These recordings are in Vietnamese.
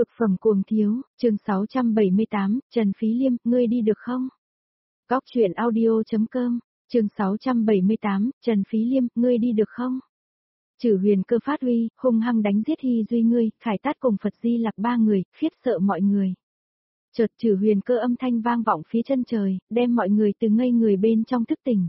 Cực phẩm cuồng thiếu, chương 678, Trần Phí Liêm, ngươi đi được không? Góc truyện audio.com, chương 678, Trần Phí Liêm, ngươi đi được không? Chử Huyền Cơ phát uy, hung hăng đánh giết Hy Duy ngươi, Khải Tát cùng Phật Di Lặc ba người, khiếp sợ mọi người. Chợt Chử Huyền Cơ âm thanh vang vọng phía chân trời, đem mọi người từ ngây người bên trong thức tỉnh.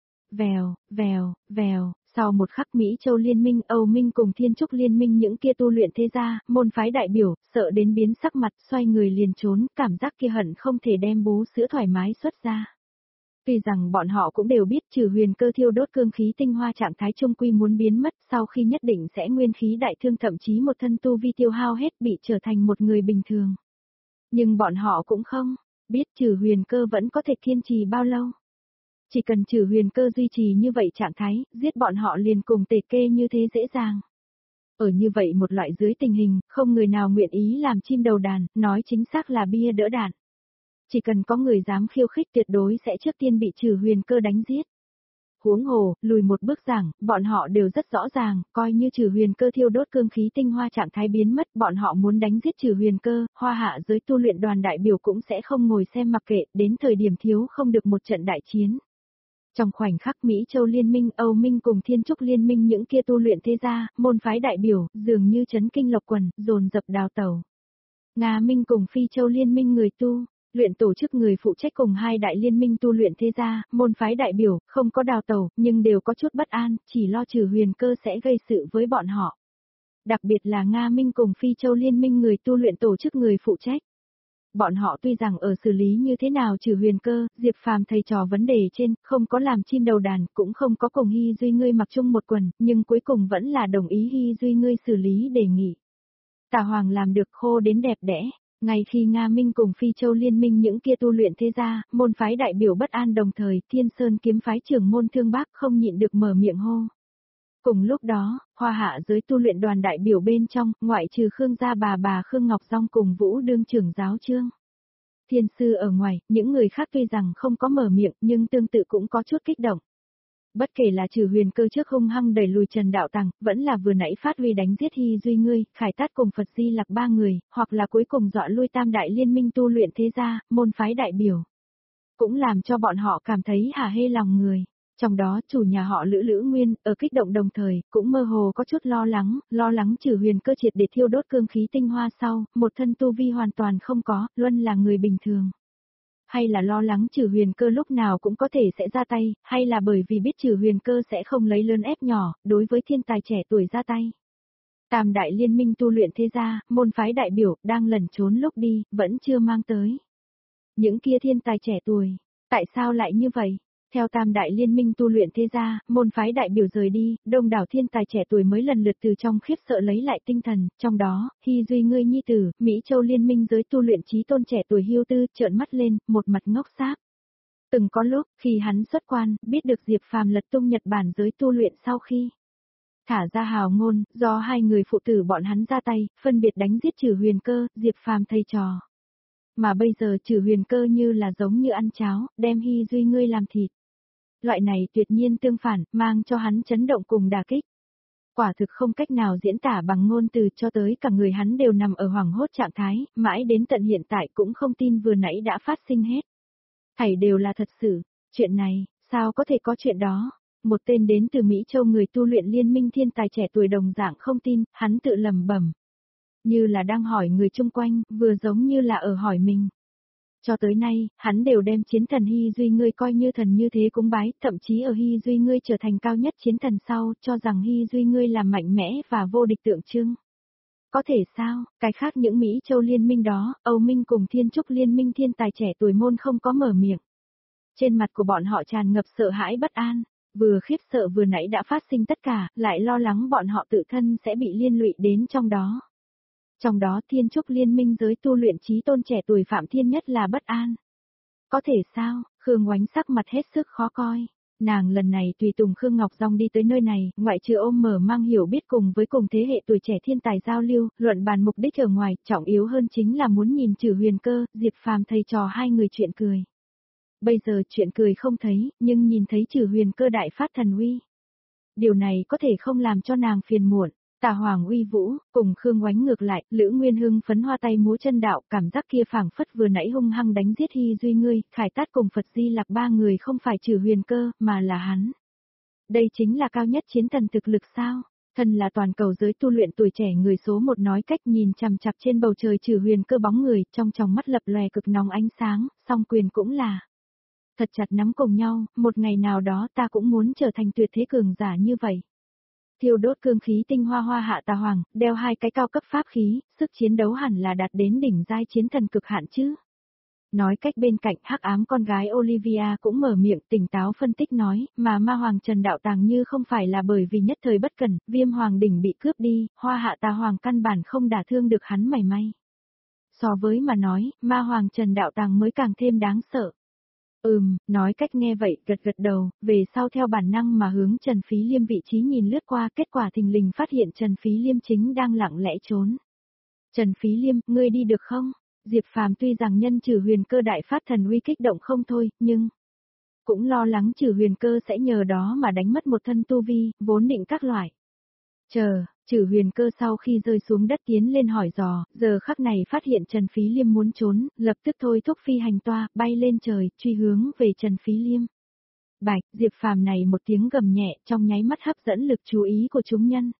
Vèo, vèo, vèo, sau một khắc Mỹ Châu Liên minh, Âu Minh cùng Thiên Trúc Liên minh những kia tu luyện thế gia, môn phái đại biểu, sợ đến biến sắc mặt, xoay người liền trốn, cảm giác kia hận không thể đem bú sữa thoải mái xuất ra. Tuy rằng bọn họ cũng đều biết Chử Huyền Cơ thiêu đốt cương khí tinh hoa trạng thái trung quy muốn biến mất, sau khi nhất định sẽ nguyên khí đại thương, thậm chí một thân tu vi tiêu hao hết, bị trở thành một người bình thường. Nhưng bọn họ cũng không biết Chử Huyền Cơ vẫn có thể kiên trì bao lâu. Chỉ cần Chử Huyền Cơ duy trì như vậy trạng thái, giết bọn họ liền cùng tề kê như thế dễ dàng. Ở như vậy một loại dưới tình hình, không người nào nguyện ý làm chim đầu đàn, nói chính xác là bia đỡ đạn. Chỉ cần có người dám khiêu khích tuyệt đối sẽ trước tiên bị Chử Huyền Cơ đánh giết. Huống hồ, lùi một bước rằng, bọn họ đều rất rõ ràng, coi như Chử Huyền Cơ thiêu đốt cương khí tinh hoa trạng thái biến mất, bọn họ muốn đánh giết Chử Huyền Cơ, Hoa Hạ giới tu luyện đoàn đại biểu cũng sẽ không ngồi xem mặc kệ, đến thời điểm thiếu không được một trận đại chiến. Trong khoảnh khắc Mỹ Châu Liên minh, Âu Minh cùng Thiên Trúc Liên minh những kia tu luyện thế gia, môn phái đại biểu, dường như chấn kinh lộc quần, dồn dập đào tẩu. Nga Minh cùng Phi Châu Liên minh người tu luyện tổ chức người phụ trách cùng hai đại liên minh tu luyện thế gia, môn phái đại biểu, không có đào tẩu, nhưng đều có chút bất an, chỉ lo Chử Huyền Cơ sẽ gây sự với bọn họ. Đặc biệt là Nga Minh cùng Phi Châu Liên minh người tu luyện tổ chức người phụ trách. Bọn họ tuy rằng ở xử lý như thế nào Chử Huyền Cơ, Diệp Phàm thầy trò vấn đề trên, không có làm chim đầu đàn, cũng không có cùng Hy Duy ngươi mặc chung một quần, nhưng cuối cùng vẫn là đồng ý Hy Duy ngươi xử lý đề nghị. Tả Hoàng làm được khô đến đẹp đẽ, ngay khi Nga Minh cùng Phi Châu Liên minh những kia tu luyện thế gia, môn phái đại biểu bất an đồng thời, Thiên Sơn kiếm phái trưởng môn Thương Bác không nhịn được mở miệng hô. Cùng lúc đó, Hoa Hạ giới tu luyện đoàn đại biểu bên trong, ngoại trừ Khương gia bà Khương Ngọc Dung cùng Vũ đương trưởng giáo Trương Thiên Sư ở ngoài, những người khác tuy rằng không có mở miệng nhưng tương tự cũng có chút kích động. Bất kể là Chử Huyền Cơ trước hung hăng đẩy lùi Trần Đạo Tằng, vẫn là vừa nãy phát huy đánh giết Hy Duy ngươi, Khải Tát cùng Phật Di Lặc ba người, hoặc là cuối cùng dọa lui tam đại liên minh tu luyện thế gia, môn phái đại biểu. Cũng làm cho bọn họ cảm thấy hả hê lòng người. Trong đó chủ nhà họ Lữ Nguyên, ở kích động đồng thời, cũng mơ hồ có chút lo lắng Chử Huyền Cơ triệt để thiêu đốt cương khí tinh hoa sau, một thân tu vi hoàn toàn không có, luôn là người bình thường. Hay là lo lắng Chử Huyền Cơ lúc nào cũng có thể sẽ ra tay, hay là bởi vì biết Chử Huyền Cơ sẽ không lấy lớn ép nhỏ, đối với thiên tài trẻ tuổi ra tay. Tam đại liên minh tu luyện thế gia, môn phái đại biểu, đang lẩn trốn lúc đi, vẫn chưa mang tới. Những kia thiên tài trẻ tuổi, tại sao lại như vậy? Theo tam đại liên minh tu luyện thế gia, môn phái đại biểu rời đi, đông đảo thiên tài trẻ tuổi mới lần lượt từ trong khiếp sợ lấy lại tinh thần, trong đó, Hy Duy ngươi nhi tử, Mỹ Châu Liên minh giới tu luyện trí tôn trẻ tuổi Hưu Tư, trợn mắt lên, một mặt ngốc sáp. Từng có lúc, khi hắn xuất quan, biết được Diệp Phàm lật tung Nhật Bản giới tu luyện sau khi thả ra hào ngôn, do hai người phụ tử bọn hắn ra tay, phân biệt đánh giết Chử Huyền Cơ, Diệp Phàm thầy trò. Mà bây giờ Chử Huyền Cơ như là giống như ăn cháo, đem Hy Duy ngươi làm thịt. Loại này tuyệt nhiên tương phản, mang cho hắn chấn động cùng đả kích. Quả thực không cách nào diễn tả bằng ngôn từ, cho tới cả người hắn đều nằm ở hoảng hốt trạng thái, mãi đến tận hiện tại cũng không tin vừa nãy đã phát sinh hết. Thảy đều là thật sự, chuyện này, sao có thể có chuyện đó? Một tên đến từ Mỹ Châu người tu luyện liên minh thiên tài trẻ tuổi đồng dạng không tin, hắn tự lẩm bẩm. Như là đang hỏi người chung quanh, vừa giống như là ở hỏi mình. Cho tới nay, hắn đều đem chiến thần Hy Duy ngươi coi như thần như thế cúng bái, thậm chí ở Hy Duy ngươi trở thành cao nhất chiến thần sau, cho rằng Hy Duy ngươi là mạnh mẽ và vô địch tượng trưng. Có thể sao, cái khác những Mỹ Châu liên minh đó, Âu Minh cùng Thiên Trúc liên minh thiên tài trẻ tuổi môn không có mở miệng. Trên mặt của bọn họ tràn ngập sợ hãi bất an, vừa khiếp sợ vừa nãy đã phát sinh tất cả, lại lo lắng bọn họ tự thân sẽ bị liên lụy đến trong đó. Trong đó Thiên Trúc liên minh giới tu luyện trí tôn trẻ tuổi Phạm Thiên nhất là bất an. Có thể sao, Khương Oánh sắc mặt hết sức khó coi. Nàng lần này tùy tùng Khương Ngọc Dung đi tới nơi này, ngoại trừ ôm mở mang hiểu biết cùng với cùng thế hệ tuổi trẻ thiên tài giao lưu, luận bàn mục đích ở ngoài, trọng yếu hơn chính là muốn nhìn Chử Huyền Cơ, Diệp Phàm thầy trò hai người chuyện cười. Bây giờ chuyện cười không thấy, nhưng nhìn thấy Chử Huyền Cơ đại phát thần uy. Điều này có thể không làm cho nàng phiền muộn. Tà Hoàng uy vũ, cùng Khương Oánh ngược lại, Lữ Nguyên Hưng phấn hoa tay múa chân đạo, cảm giác kia phảng phất vừa nãy hung hăng đánh giết Hy Duy ngươi, Khải Tát cùng Phật Di Lặc ba người không phải Trừ Huyền Cơ, mà là hắn. Đây chính là cao nhất chiến thần thực lực sao? Thần là toàn cầu giới tu luyện tuổi trẻ người số một, nói cách nhìn chằm chằm trên bầu trời Trừ Huyền Cơ bóng người, trong tròng mắt lập lòe cực nóng ánh sáng, song quyền cũng là thật chặt nắm cùng nhau, một ngày nào đó ta cũng muốn trở thành tuyệt thế cường giả như vậy. Thiêu đốt cương khí tinh hoa hoa hạ Tà Hoàng, đeo hai cái cao cấp pháp khí, sức chiến đấu hẳn là đạt đến đỉnh giai chiến thần cực hạn chứ. Nói cách bên cạnh hắc ám con gái Olivia cũng mở miệng tỉnh táo phân tích nói, mà ma hoàng Trần Đạo Tàng như không phải là bởi vì nhất thời bất cẩn, Viêm Hoàng đỉnh bị cướp đi, hoa hạ Tà Hoàng căn bản không đả thương được hắn mảy may. So với mà nói, ma hoàng Trần Đạo Tàng mới càng thêm đáng sợ. Nói cách nghe vậy, gật gật đầu, về sau theo bản năng mà hướng Trần Phí Liêm vị trí nhìn lướt qua, kết quả thình lình phát hiện Trần Phí Liêm chính đang lặng lẽ trốn. Trần Phí Liêm, ngươi đi được không? Diệp Phàm tuy rằng nhân Trừ Huyền Cơ đại phát thần uy kích động không thôi, nhưng cũng lo lắng Trừ Huyền Cơ sẽ nhờ đó mà đánh mất một thân tu vi, vốn định các loại. Trừ Huyền Cơ sau khi rơi xuống đất tiến lên hỏi dò, giờ khắc này phát hiện Trần Phí Liêm muốn trốn, lập tức thôi thúc phi hành toa, bay lên trời, truy hướng về Trần Phí Liêm. Bạch, Diệp Phàm này một tiếng gầm nhẹ trong nháy mắt hấp dẫn lực chú ý của chúng nhân.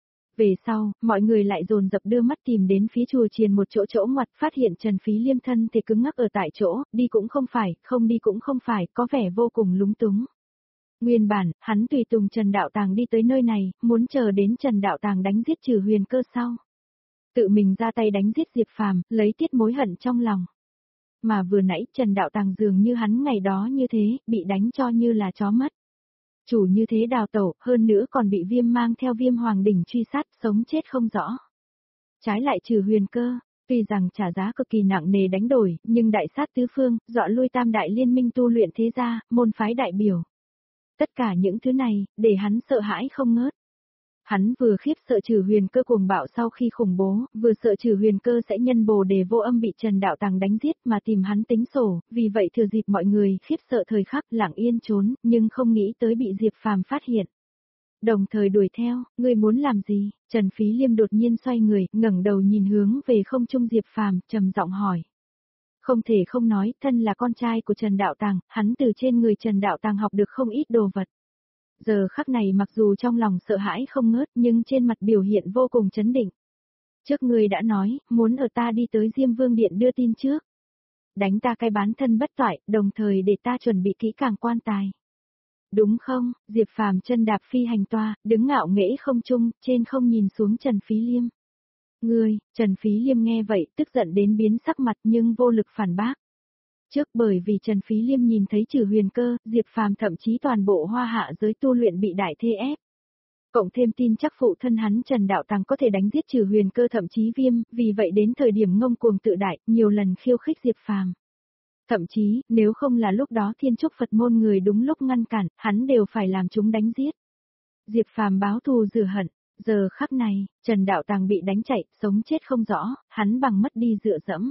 Về sau, mọi người lại dồn dập đưa mắt tìm đến phía chùa chiền một chỗ ngoặt, phát hiện Trần Phí Liêm thân thì cứng ngắc ở tại chỗ, đi cũng không phải, không đi cũng không phải, có vẻ vô cùng lúng túng. Nguyên bản, hắn tùy tùng Trần Đạo Tàng đi tới nơi này, muốn chờ đến Trần Đạo Tàng đánh giết Trừ Huyền Cơ sau. Tự mình ra tay đánh giết Diệp Phàm, lấy tiết mối hận trong lòng. Mà vừa nãy Trần Đạo Tàng dường như hắn ngày đó như thế, bị đánh cho như là chó mất. Chủ như thế đào tẩu, hơn nữa còn bị Viêm mang theo Viêm Hoàng đỉnh truy sát, sống chết không rõ. Trái lại Trừ Huyền Cơ, tuy rằng trả giá cực kỳ nặng nề đánh đổi, nhưng đại sát tứ phương, dọa lui tam đại liên minh tu luyện thế gia, môn phái đại biểu. Tất cả những thứ này, để hắn sợ hãi không ngớt. Hắn vừa khiếp sợ Trừ Huyền Cơ cuồng bạo sau khi khủng bố, vừa sợ Trừ Huyền Cơ sẽ nhân Bồ Đề Vô Âm bị Trần Đạo Tàng đánh giết mà tìm hắn tính sổ, vì vậy thừa dịp mọi người khiếp sợ thời khắc lặng yên trốn, nhưng không nghĩ tới bị Diệp Phàm phát hiện. Đồng thời đuổi theo, ngươi muốn làm gì? Trần Phí Liêm đột nhiên xoay người, ngẩng đầu nhìn hướng về không trung Diệp Phàm, trầm giọng hỏi. Không thể không nói, thân là con trai của Trần Đạo Tàng, hắn từ trên người Trần Đạo Tàng học được không ít đồ vật. Giờ khắc này mặc dù trong lòng sợ hãi không ngớt nhưng trên mặt biểu hiện vô cùng chấn định. Trước ngươi đã nói, muốn ở ta đi tới Diêm Vương Điện đưa tin trước. Đánh ta cái bán thân bất toại, đồng thời để ta chuẩn bị kỹ càng quan tài. Đúng không? Diệp Phàm chân đạp phi hành toa, đứng ngạo nghễ không trung, trên không nhìn xuống Trần Phí Liêm. Ngươi, Trần Phí Liêm nghe vậy, tức giận đến biến sắc mặt nhưng vô lực phản bác. Trước bởi vì Trần Phí Liêm nhìn thấy Trừ Huyền Cơ, Diệp Phàm thậm chí toàn bộ hoa hạ giới tu luyện bị đại thế ép. Cộng thêm tin chắc phụ thân hắn Trần Đạo Tàng có thể đánh giết Trừ Huyền Cơ thậm chí Viêm, vì vậy đến thời điểm ngông cuồng tự đại, nhiều lần khiêu khích Diệp Phàm. Thậm chí, nếu không là lúc đó Thiên Trúc Phật môn người đúng lúc ngăn cản, hắn đều phải làm chúng đánh giết. Diệp Phàm báo thù rửa hận, giờ khắc này, Trần Đạo Tàng bị đánh chạy, sống chết không rõ, hắn bằng mất đi dựa dẫm.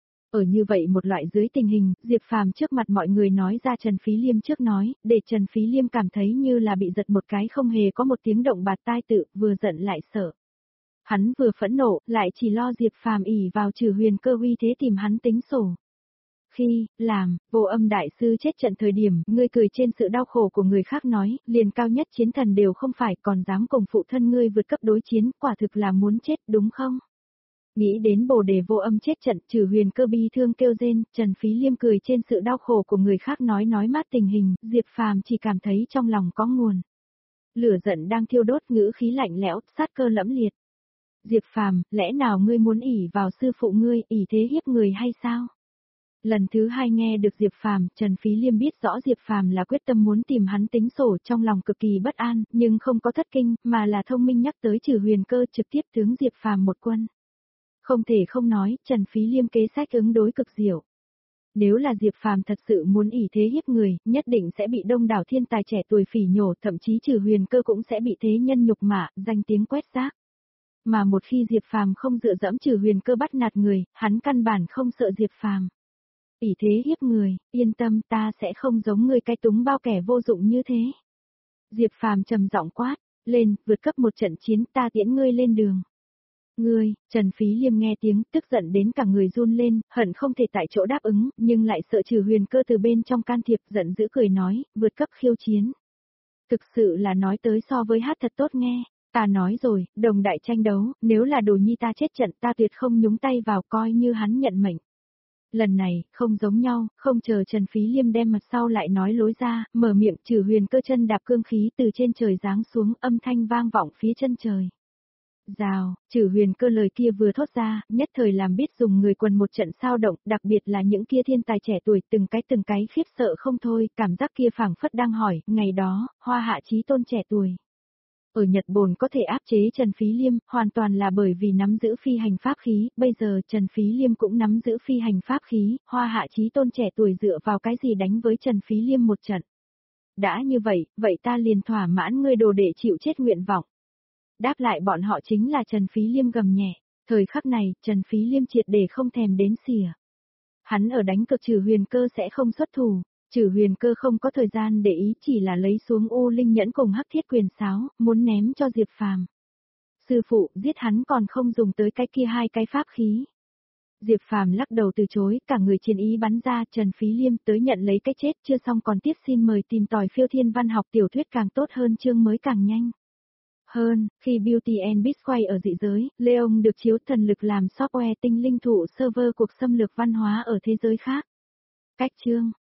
Ở như vậy một loại dưới tình hình, Diệp Phàm trước mặt mọi người nói ra Trần Phí Liêm trước nói, để Trần Phí Liêm cảm thấy như là bị giật một cái không hề có một tiếng động bạt tai tự, vừa giận lại sợ. Hắn vừa phẫn nộ, lại chỉ lo Diệp Phàm ỷ vào Trừ Huyền Cơ uy thế tìm hắn tính sổ. Khi, làm, Vô Âm đại sư chết trận thời điểm, ngươi cười trên sự đau khổ của người khác nói, liền cao nhất chiến thần đều không phải còn dám cùng phụ thân ngươi vượt cấp đối chiến, quả thực là muốn chết đúng không? Nghĩ đến Bồ Đề Vô Âm chết trận, Trừ Huyền Cơ bi thương kêu rên, Trần Phí Liêm cười trên sự đau khổ của người khác nói mát tình hình, Diệp Phàm chỉ cảm thấy trong lòng có nguồn. Lửa giận đang thiêu đốt, ngữ khí lạnh lẽo, sát cơ lẫm liệt. Diệp Phàm, lẽ nào ngươi muốn ỷ vào sư phụ ngươi, ỷ thế hiếp người hay sao? Lần thứ hai nghe được Diệp Phàm, Trần Phí Liêm biết rõ Diệp Phàm là quyết tâm muốn tìm hắn tính sổ, trong lòng cực kỳ bất an, nhưng không có thất kinh, mà là thông minh nhắc tới Trừ Huyền Cơ trực tiếp tướng Diệp Phàm một quân. Không thể không nói, Trần Phí Liêm kế sách ứng đối cực diệu. Nếu là Diệp Phàm thật sự muốn ỷ thế hiếp người, nhất định sẽ bị đông đảo thiên tài trẻ tuổi phỉ nhổ, thậm chí Trừ Huyền Cơ cũng sẽ bị thế nhân nhục mạ, danh tiếng quét rác. Mà một khi Diệp Phàm không dựa dẫm Trừ Huyền Cơ bắt nạt người, hắn căn bản không sợ Diệp Phàm. ỷ thế hiếp người, yên tâm, ta sẽ không giống ngươi cái túng bao kẻ vô dụng như thế. Diệp Phàm trầm giọng quát, Lên, vượt cấp một trận chiến, ta tiễn ngươi lên đường. Ngươi, Trần Phí Liêm nghe tiếng, tức giận đến cả người run lên, hận không thể tại chỗ đáp ứng, nhưng lại sợ Trừ Huyền Cơ từ bên trong can thiệp, giận dữ cười nói, vượt cấp khiêu chiến. Thực sự là nói tới so với hát thật tốt nghe. Ta nói rồi, đồng đại tranh đấu, nếu là Đồ Nhi ta chết trận ta tuyệt không nhúng tay vào, coi như hắn nhận mệnh. Lần này, không giống nhau, không chờ Trần Phí Liêm đem mặt sau lại nói lối ra, mở miệng, Trừ Huyền Cơ chân đạp cương khí từ trên trời giáng xuống, âm thanh vang vọng phía chân trời. Rào, Trừ Huyền Cơ lời kia vừa thốt ra, nhất thời làm biết dùng người quần một trận sao động, đặc biệt là những kia thiên tài trẻ tuổi từng cái khiếp sợ không thôi, cảm giác kia phảng phất đang hỏi, ngày đó, Hoa Hạ Chí Tôn trẻ tuổi. Ở Nhật Bồn có thể áp chế Trần Phí Liêm, hoàn toàn là bởi vì nắm giữ phi hành pháp khí, bây giờ Trần Phí Liêm cũng nắm giữ phi hành pháp khí, Hoa Hạ Chí Tôn trẻ tuổi dựa vào cái gì đánh với Trần Phí Liêm một trận. Đã như vậy, vậy ta liền thỏa mãn ngươi đồ để chịu chết nguyện vọng. Đáp lại bọn họ chính là Trần Phí Liêm gầm nhẹ, thời khắc này, Trần Phí Liêm triệt để không thèm đến xỉa. Hắn ở đánh cực Trừ Huyền Cơ sẽ không xuất thủ, Trừ Huyền Cơ không có thời gian để ý, chỉ là lấy xuống U Linh Nhẫn cùng Hắc Thiết Quyền Sáo, muốn ném cho Diệp Phàm. Sư phụ, giết hắn còn không dùng tới cái kia hai cái pháp khí. Diệp Phàm lắc đầu từ chối, cả người chiến ý bắn ra, Trần Phí Liêm tới nhận lấy cái chết, chưa xong còn tiếp, xin mời tìm tòi phiêu thiên văn học tiểu thuyết càng tốt hơn, chương mới càng nhanh. Hơn, khi Beauty and Beast quay ở dị giới, Leon được chiếu thần lực làm software tinh linh thụ server cuộc xâm lược văn hóa ở thế giới khác. Cách chương